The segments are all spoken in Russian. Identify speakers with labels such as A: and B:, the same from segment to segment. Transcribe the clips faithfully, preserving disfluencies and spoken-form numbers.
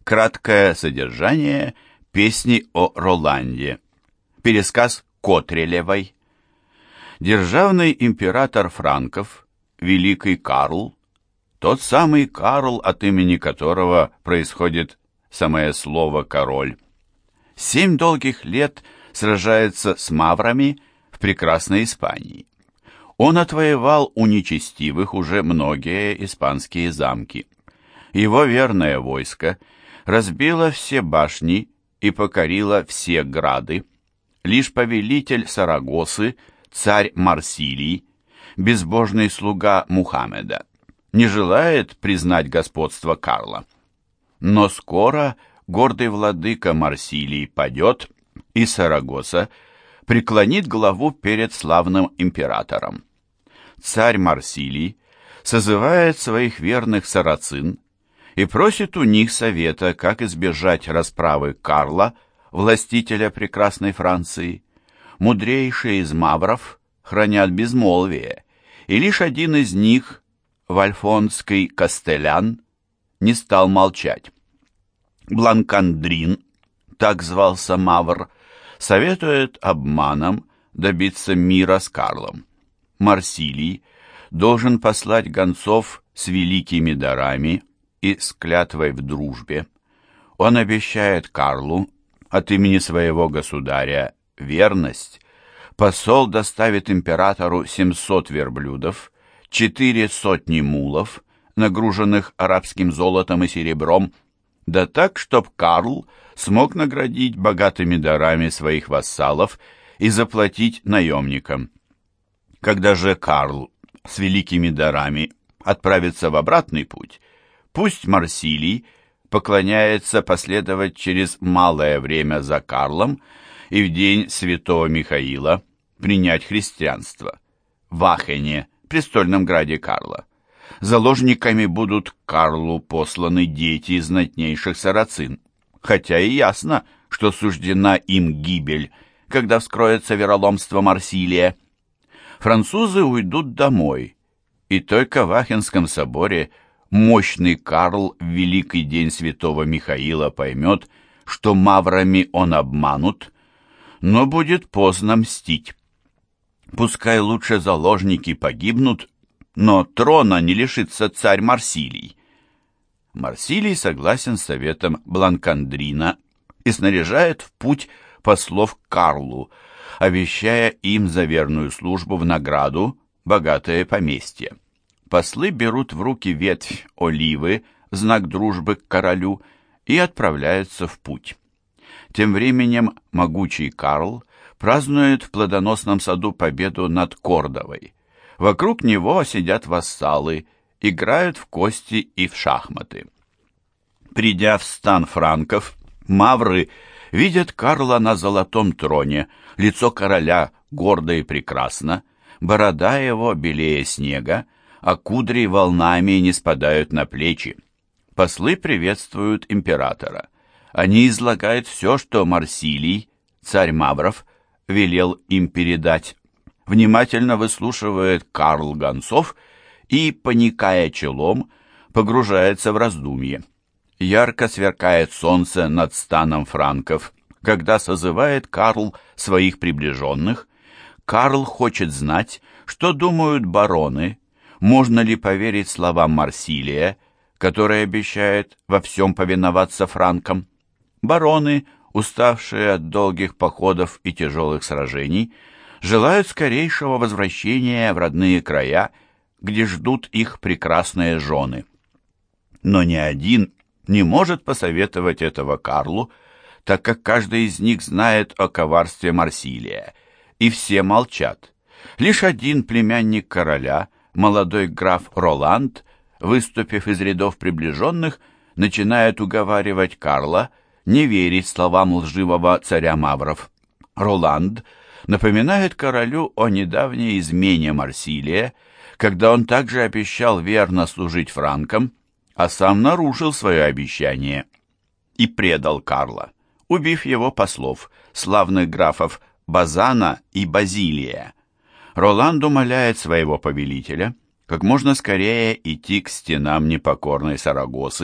A: Краткое содержание песни о Роланде. Пересказ Котрелевой. Державный император франков, великий Карл, тот самый Карл, от имени которого происходит самое слово «король», семь долгих лет сражается с маврами в прекрасной Испании. Он отвоевал у нечестивых уже многие испанские замки. Его верное войско разбило все башни и покорило все грады. Лишь повелитель Сарагосы, царь Марсилий, безбожный слуга Мухаммеда, не желает признать господство Карла. Но скоро гордый владыка Марсилий падет, и Сарагоса преклонит главу перед славным императором. Царь Марсилий созывает своих верных сарацин и просит у них совета, как избежать расправы Карла, властителя прекрасной Франции. Мудрейшие из мавров хранят безмолвие, и лишь один из них, вальфонский Кастелян, не стал молчать. Бланкандрин, так звался мавр, советует обманом добиться мира с Карлом. Марсилий должен послать гонцов с великими дарами и с клятвой в дружбе. Он обещает Карлу от имени своего государя верность. Посол доставит императору семьсот верблюдов, четыре сотни мулов, нагруженных арабским золотом и серебром, да так, чтоб Карл смог наградить богатыми дарами своих вассалов и заплатить наемникам. Когда же Карл с великими дарами отправится в обратный путь, пусть Марсилий поклоняется последовать через малое время за Карлом и в день святого Михаила принять христианство. В Ахене, престольном граде Карла. Заложниками будут к Карлу посланы дети знатнейших сарацин, хотя и ясно, что суждена им гибель, когда вскроется вероломство Марсилия. Французы уйдут домой, и только в Ахенском соборе мощный Карл в великий день святого Михаила поймет, что маврами он обманут, но будет поздно мстить. Пускай лучше заложники погибнут, но трона не лишится царь Марсилий. Марсилий согласен с советом Бланкандрина и снаряжает в путь послов к Карлу, обещая им за верную службу в награду богатое поместье. Послы берут в руки ветвь оливы в знак дружбы к королю и отправляются в путь. Тем временем могучий Карл празднует в плодоносном саду победу над Кордовой. Вокруг него сидят вассалы, играют в кости и в шахматы. Придя в стан франков, мавры видят Карла на золотом троне, лицо короля гордо и прекрасно, борода его белее снега, а кудри волнами не спадают на плечи. Послы приветствуют императора. Они излагают все, что Марсилий, царь мавров, велел им передать. Внимательно выслушивает Карл гонцов и, поникая челом, погружается в раздумье. Ярко сверкает солнце над станом франков, когда созывает Карл своих приближенных. Карл хочет знать, что думают бароны, можно ли поверить словам Марсилия, который обещает во всем повиноваться франкам. Бароны, уставшие от долгих походов и тяжелых сражений, желают скорейшего возвращения в родные края, где ждут их прекрасные жены. Но ни один не может посоветовать этого Карлу, так как каждый из них знает о коварстве Марсилия, и все молчат. Лишь один племянник короля, молодой граф Роланд, выступив из рядов приближенных, начинает уговаривать Карла не верить словам лживого царя мавров. Роланд напоминает королю о недавней измене Марсилия, когда он также обещал верно служить франкам, а сам нарушил свое обещание и предал Карла, убив его послов, славных графов Базана и Базилия. Роланд умоляет своего повелителя как можно скорее идти к стенам непокорной Сарагосы и принять христианство. Марсилий, не желая, чтобы Карл узнал о его измене, убивает его, и Роланд, не желая, чтобы Карл узнал о его измене, убивает его. Роланд умоляет своего повелителя как можно скорее идти к стенам непокорной Сарагосы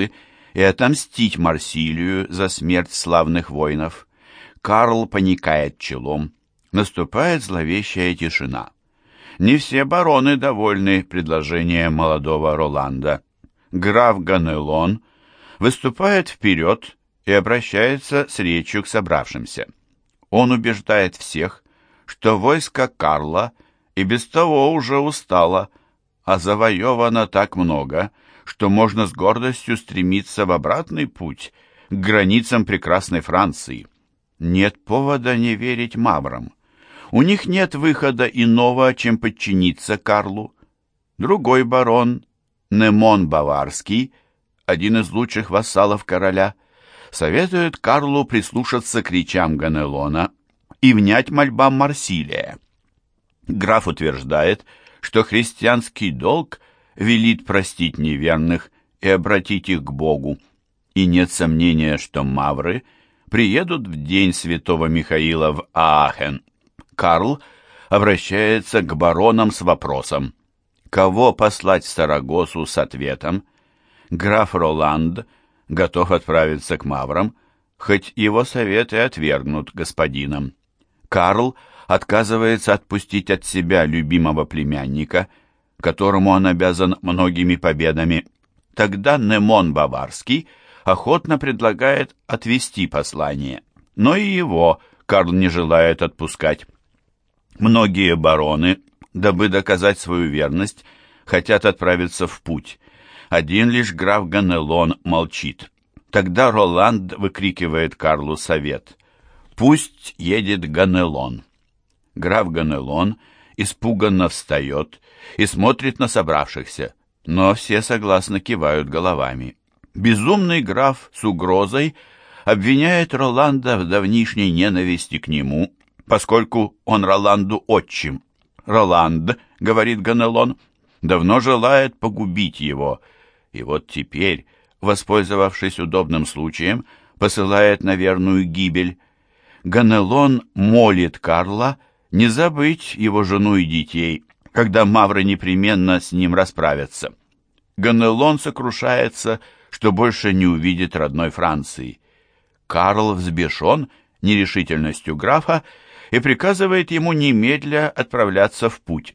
A: и отомстить Марсилию за смерть славных воинов. Карл поникает челом. Наступает зловещая тишина. Не все бароны довольны предложением молодого Роланда. Граф Ганелон выступает вперед и обращается с речью к собравшимся. Он убеждает всех, что войско Карла и без того уже устало, а завоевано так много, что можно с гордостью стремиться в обратный путь к границам прекрасной Франции. Нет повода не верить маврам. У них нет выхода иного, чем подчиниться Карлу. Другой барон, Немон Баварский, один из лучших вассалов короля, советует Карлу прислушаться к речам Ганелона и внять мольбам Марсилия. Граф утверждает, что христианский долг велит простить неверных и обратить их к Богу, и нет сомнения, что мавры приедут в день святого Михаила в Аахен. Карл обращается к баронам с вопросом, кого послать в Сарагосу с ответом. Граф Роланд готов отправиться к маврам, хоть его советы отвергнут господином. Карл отказывается отпустить от себя любимого племянника, которому он обязан многими победами. Тогда Немон Баварский охотно предлагает отвести послание, но и его Карл не желает отпускать. Многие бароны, дабы доказать свою верность, хотят отправиться в путь. Один лишь граф Ганелон молчит. Тогда Роланд выкрикивает Карлу совет. «Пусть едет Ганелон». Граф Ганелон испуганно встает и смотрит на собравшихся, но все согласно кивают головами. Безумный граф с угрозой обвиняет Роланда в давнишней ненависти к нему, поскольку он Роланду отчим. «Роланд, — говорит Ганелон, — давно желает погубить его, и вот теперь, воспользовавшись удобным случаем, посылает на верную гибель». Ганелон молит Карла не забыть его жену и детей, когда мавры непременно с ним расправятся. Ганелон сокрушается, что больше не увидит родной Франции. Карл взбешен нерешительностью графа и приказывает ему немедля отправляться в путь.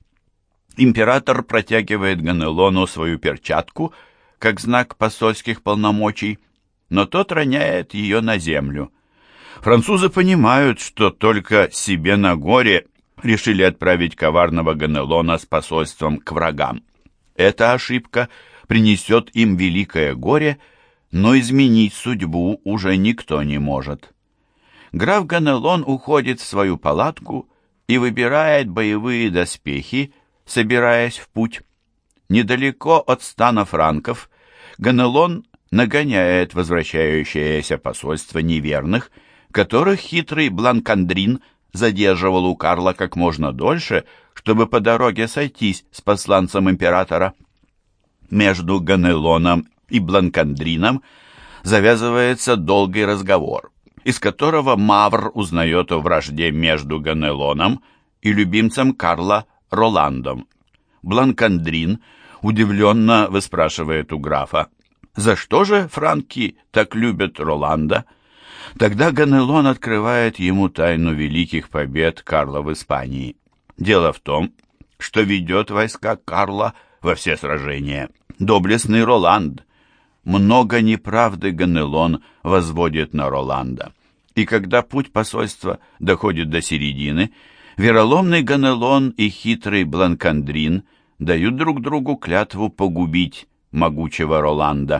A: Император протягивает Ганелону свою перчатку, как знак посольских полномочий, но тот роняет ее на землю. Французы понимают, что только себе на горе решили отправить коварного Ганелона с посольством к врагам. Эта ошибка принесет им великое горе, но изменить судьбу уже никто не может. Граф Ганелон уходит в свою палатку и выбирает боевые доспехи, собираясь в путь. Недалеко от стана франков Ганелон нагоняет возвращающееся посольство неверных, которых хитрый Бланкандрин задерживал у Карла как можно дольше, чтобы по дороге сойтись с посланцем императора. Между Ганелоном и Бланкандрином завязывается долгий разговор, из которого мавр узнает о вражде между Ганелоном и любимцем Карла Роландом. Бланкандрин удивленно выспрашивает у графа, за что же франки так любят Роланда? Тогда Ганелон открывает ему тайну великих побед Карла в Испании. Дело в том, что ведет войска Карла во все сражения доблестный Роланд. Много неправды Ганелон возводит на Роланда. И когда путь посольства доходит до середины, вероломный Ганелон и хитрый Бланкандрин дают друг другу клятву погубить могучего Роланда.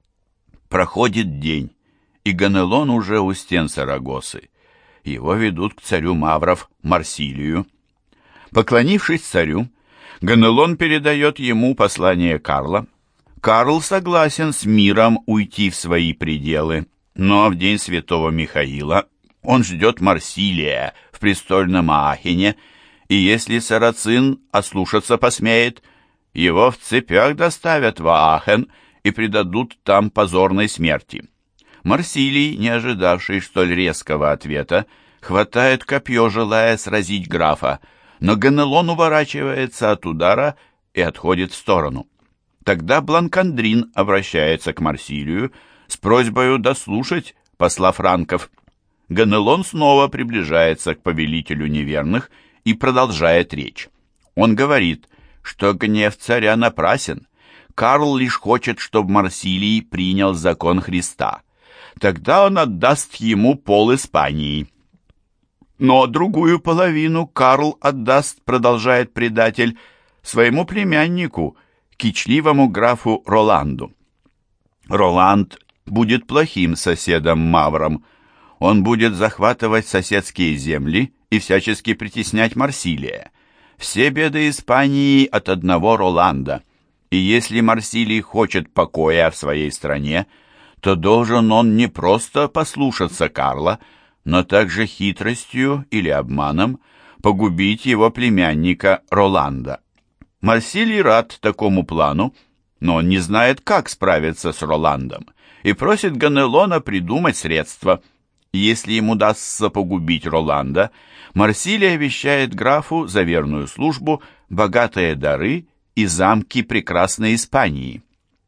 A: Проходит день, и Ганелон уже у стен Сарагосы. Его ведут к царю мавров Марсилию. Поклонившись царю, Ганелон передает ему послание Карла. Карл согласен с миром уйти в свои пределы, но в день святого Михаила он ждет Марсилия в престольном Аахене, и если сарацин ослушаться посмеет, его в цепях доставят в Аахен и предадут там позорной смерти. Марсилий, не ожидавший столь резкого ответа, хватает копье, желая сразить графа, но Ганелон уворачивается от удара и отходит в сторону. Тогда Бланкандрин обращается к Марсилию с просьбой дослушать посла франков. Ганелон снова приближается к повелителю неверных и продолжает речь. Он говорит, что гнев царя напрасен. Карл лишь хочет, чтобы Марсилий принял закон Христа. Тогда он отдаст ему пол Испании. Но другую половину Карл отдаст, продолжает предатель, своему племяннику, кичливому графу Роланду. Роланд будет плохим соседом Мавром. Он будет захватывать соседские земли и всячески притеснять Марсилия. Все беды Испании от одного Роланда. И если Марсилий хочет покоя в своей стране, то должен он не просто послушаться Карла, но также хитростью или обманом погубить его племянника Роланда. Марсилий рад такому плану, но он не знает, как справиться с Роландом, и просит Ганелона придумать средства. Если ему удастся погубить Роланда, Марсилий обещает графу за верную службу богатые дары и замки прекрасной Испании.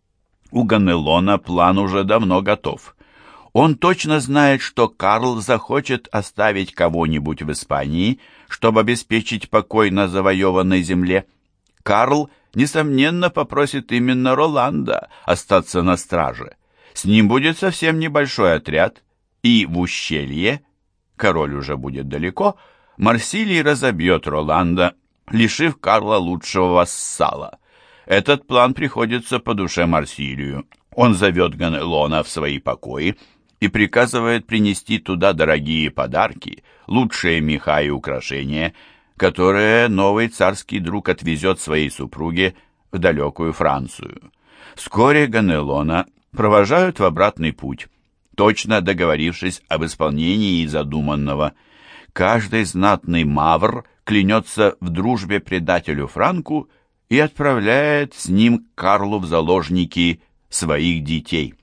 A: У Ганелона план уже давно готов. Он точно знает, что Карл захочет оставить кого-нибудь в Испании, чтобы обеспечить покой на завоеванной земле. Карл, несомненно, попросит именно Роланда остаться на страже. С ним будет совсем небольшой отряд, и в ущелье, король уже будет далеко, Марсилий разобьет Роланда, лишив Карла лучшего вассала. Этот план приходится по душе Марсилию. Он зовет Ганелона в свои покои и приказывает принести туда дорогие подарки, лучшие меха и украшения, которые новый царский друг отвезет своей супруге в далекую Францию. Вскоре Ганелона провожают в обратный путь, точно договорившись об исполнении задуманного. Каждый знатный мавр клянется в дружбе предателю Франку и отправляет с ним к Карлу в заложники своих детей.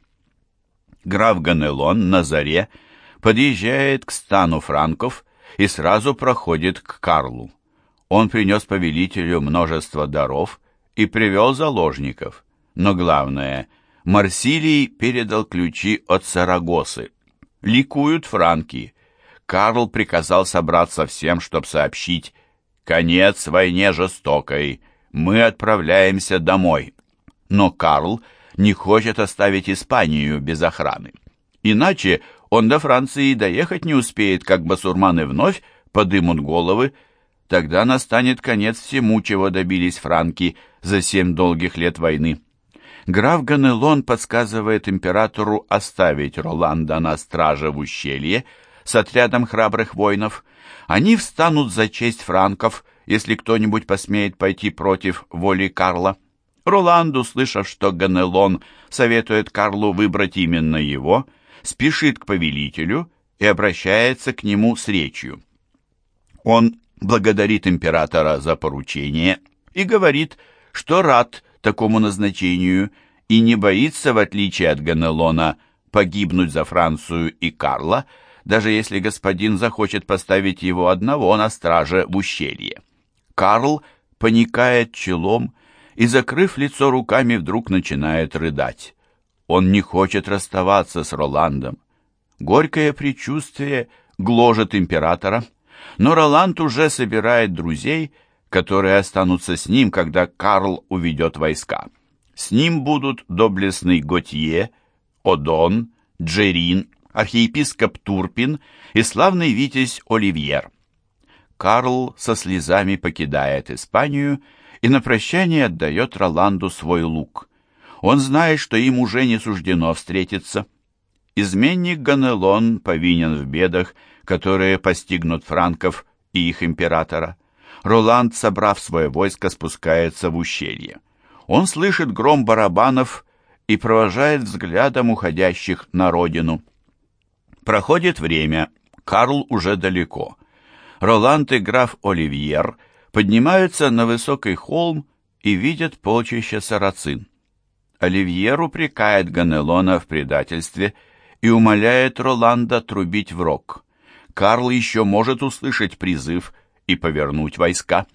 A: Граф Ганелон на заре подъезжает к стану франков и сразу проходит к Карлу. Он принес повелителю множество даров и привел заложников, но главное, Марсилий передал ключи от Сарагосы. Ликуют франки. Карл приказал собраться всем, чтобы сообщить: «Конец войне жестокой, мы отправляемся домой». Но Карл не хочет оставить Испанию без охраны. Иначе он до Франции доехать не успеет, как басурманы вновь подымут головы. Тогда настанет конец всему, чего добились франки за семь долгих лет войны. Граф Ганелон подсказывает императору оставить Роланда на страже в ущелье с отрядом храбрых воинов. Они встанут за честь франков, если кто-нибудь посмеет пойти против воли Карла. Роланд, услышав, что Ганелон советует Карлу выбрать именно его, спешит к повелителю и обращается к нему с речью. Он благодарит императора за поручение и говорит, что рад такому назначению и не боится, в отличие от Ганелона, погибнуть за Францию и Карла, даже если господин захочет поставить его одного на страже в ущелье. Карл поникает челом и, закрыв лицо руками, вдруг начинает рыдать. Он не хочет расставаться с Роландом. Горькое предчувствие гложет императора, но Роланд уже собирает друзей, которые останутся с ним, когда Карл уведет войска. С ним будут доблестный Готье, Одон, Джерин, архиепископ Турпин и славный витязь Оливьер. Карл со слезами покидает Испанию и на прощание отдает Роланду свой лук. Он знает, что им уже не суждено встретиться. Изменник Ганелон повинен в бедах, которые постигнут франков и их императора. Роланд, собрав свое войско, спускается в ущелье. Он слышит гром барабанов и провожает взглядом уходящих на родину. Проходит время, Карл уже далеко. Роланд и граф Оливьер поднимаются на высокий холм и видят полчища сарацин. Оливьер упрекает Ганелона в предательстве и умоляет Роланда трубить в рог. Карл еще может услышать призыв и повернуть войска.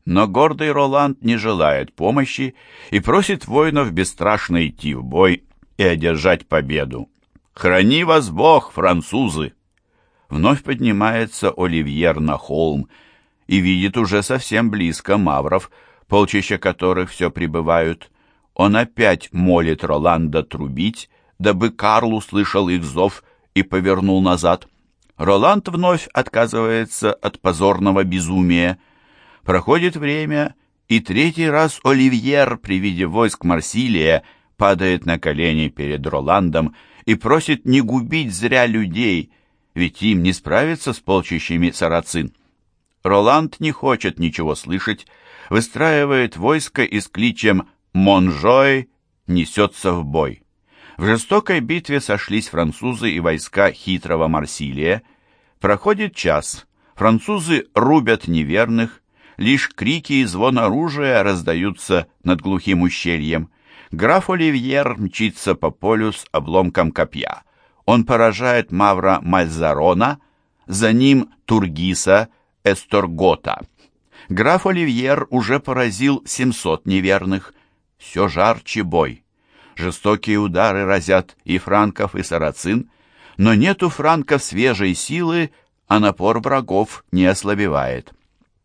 A: Но гордый Роланд не желает помощи и просит воинов бесстрашно идти в бой и одержать победу. «Храни вас Бог, французы!» Вновь поднимается Оливьер на холм и видит уже совсем близко мавров, полчища которых все прибывают. Он опять молит Роланда трубить, дабы Карл услышал их зов и повернул назад. Роланд вновь отказывается от позорного безумия. Проходит время, и третий раз Оливьер при виде войск Марсилия падает на колени перед Роландом и просит не губить зря людей, ведь им не справиться с полчищами сарацин. Роланд не хочет ничего слышать, выстраивает войско и с кличем «Монжой» несется в бой. В жестокой битве сошлись французы и войска хитрого Марсилия. Проходит час, французы рубят неверных, лишь крики и звон оружия раздаются над глухим ущельем. Граф Оливьер мчится по полю с обломком копья. Он поражает мавра Мальзарона, за ним Тургиса Эсторгота. Граф Оливьер уже поразил семьсот неверных. Все жарче бой. Жестокие удары разят и франков, и сарацин, но нет у франков свежей силы, а напор врагов не ослабевает.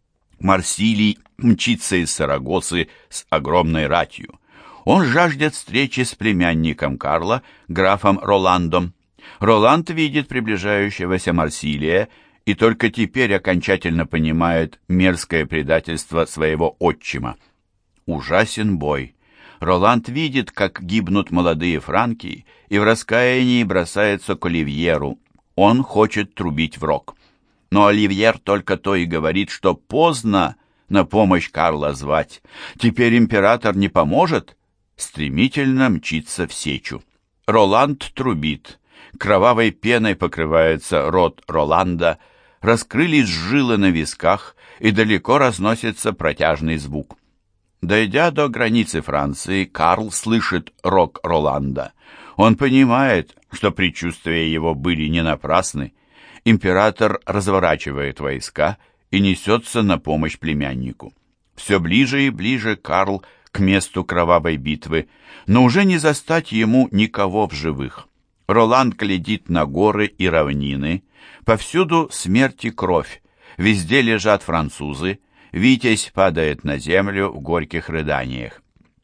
A: Марсилий мчится из Сарагосы с огромной ратью. Он жаждет встречи с племянником Карла, графом Роландом. Роланд видит приближающегося Марсилия и только теперь окончательно понимает мерзкое предательство своего отчима. Ужасен бой. Роланд видит, как гибнут молодые франки, и в раскаянии бросается к Оливьеру. Он хочет трубить в рог. Но Оливьер только то и говорит, что поздно на помощь Карла звать. Теперь император не поможет. Стремительно мчится в сечу. Роланд трубит. Кровавой пеной покрывается рот Роланда, раскрылись жилы на висках, и далеко разносится протяжный звук. Дойдя до границы Франции, Карл слышит рог Роланда. Он понимает, что предчувствия его были не напрасны. Император разворачивает войска и несется на помощь племяннику. Все ближе и ближе Карл к месту кровавой битвы, но уже не застать ему никого в живых. Роланд глядит на горы и равнины. Повсюду смерть и кровь. Везде лежат французы. Витязь падает на землю в горьких рыданиях.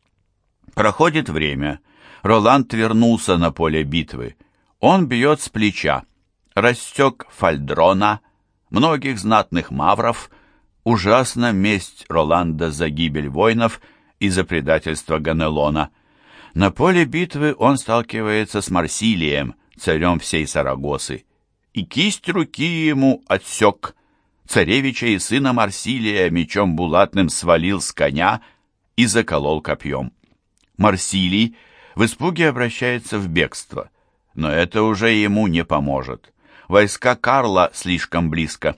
A: Проходит время. Роланд вернулся на поле битвы. Он бьет с плеча. Рассек Фальдрона, многих знатных мавров. Ужасна месть Роланда за гибель воинов и за предательство Ганелона. На поле битвы он сталкивается с Марсилием, царем всей Сарагосы, и кисть руки ему отсек. Царевича и сына Марсилия мечом булатным свалил с коня и заколол копьем. Марсилий в испуге обращается в бегство, но это уже ему не поможет. Войска Карла слишком близко.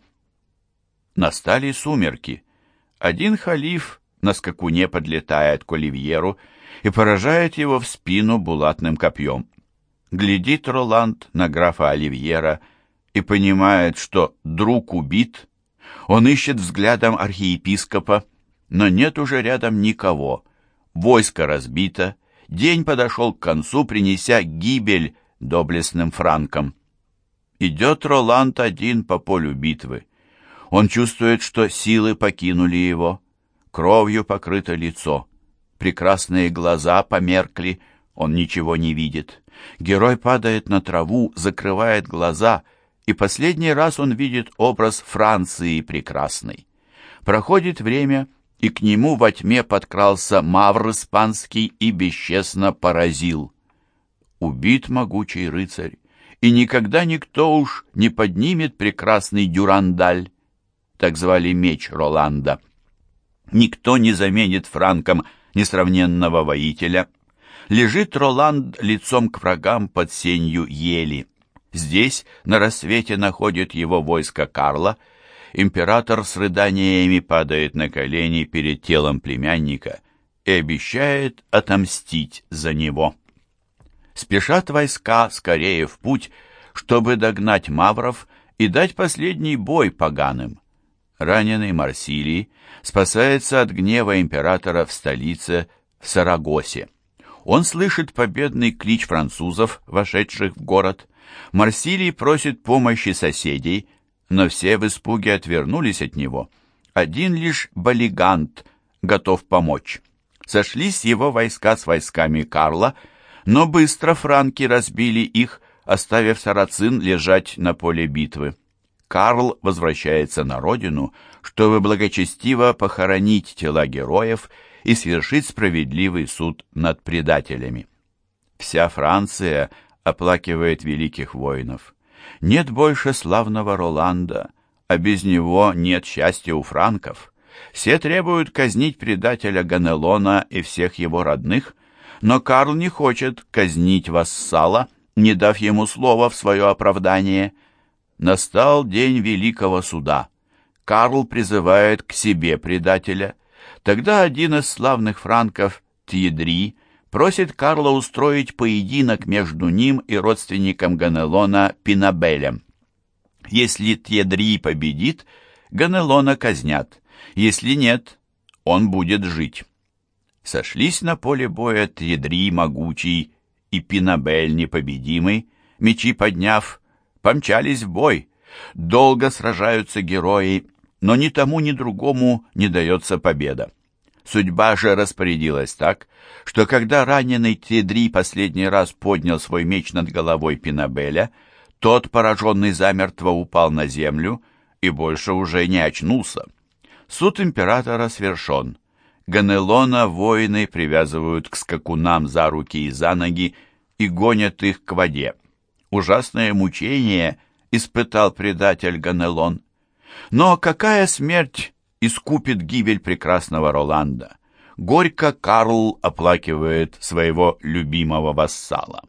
A: Настали сумерки. Один халиф на скакуне подлетает к Оливьеру и поражает его в спину булатным копьем. Глядит Роланд на графа Оливьера и понимает, что друг убит. Он ищет взглядом архиепископа, но нет уже рядом никого. Войско разбито, день подошел к концу, принеся гибель доблестным франкам. Идет Роланд один по полю битвы. Он чувствует, что силы покинули его. Кровью покрыто лицо. Прекрасные глаза померкли, он ничего не видит. Герой падает на траву, закрывает глаза, и последний раз он видит образ Франции прекрасной. Проходит время, и к нему во тьме подкрался мавр испанский и бесчестно поразил. Убит могучий рыцарь, и никогда никто уж не поднимет прекрасный дюрандаль, так звали меч Роланда. Никто не заменит франкам несравненного воителя. Лежит Роланд лицом к врагам под сенью ели. Здесь на рассвете находит его войско Карла. Император с рыданиями падает на колени перед телом племянника и обещает отомстить за него. Спешат войска скорее в путь, чтобы догнать мавров и дать последний бой поганым. Раненый Марсилий спасается от гнева императора в столице, в Сарагосе. Он слышит победный клич французов, вошедших в город. Марсилий просит помощи соседей, но все в испуге отвернулись от него. Один лишь Балигант готов помочь. Сошлись его войска с войсками Карла, но быстро франки разбили их, оставив сарацин лежать на поле битвы. Карл возвращается на родину, чтобы благочестиво похоронить тела героев и свершить справедливый суд над предателями. Вся Франция оплакивает великих воинов. Нет больше славного Роланда, а без него нет счастья у франков. Все требуют казнить предателя Ганелона и всех его родных, но Карл не хочет казнить вассала, не дав ему слова в свое оправдание. Настал день великого суда. Карл призывает к себе предателя. Тогда один из славных франков, Тьедри, просит Карла устроить поединок между ним и родственником Ганелона Пинабелем. Если Тьедри победит, Ганелона казнят. Если нет, он будет жить. Сошлись на поле боя Тьедри могучий и Пинабель непобедимый, мечи подняв, помчались в бой. Долго сражаются герои, но ни тому, ни другому не дается победа. Судьба же распорядилась так, что когда раненый Тьедри последний раз поднял свой меч над головой Пинабеля, тот, пораженный замертво, упал на землю и больше уже не очнулся. Суд императора свершен. Ганелона воины привязывают к скакунам за руки и за ноги и гонят их к воде. Ужасное мучение испытал предатель Ганелон. Но какая смерть искупит гибель прекрасного Роланда? Горько Карл оплакивает своего любимого вассала.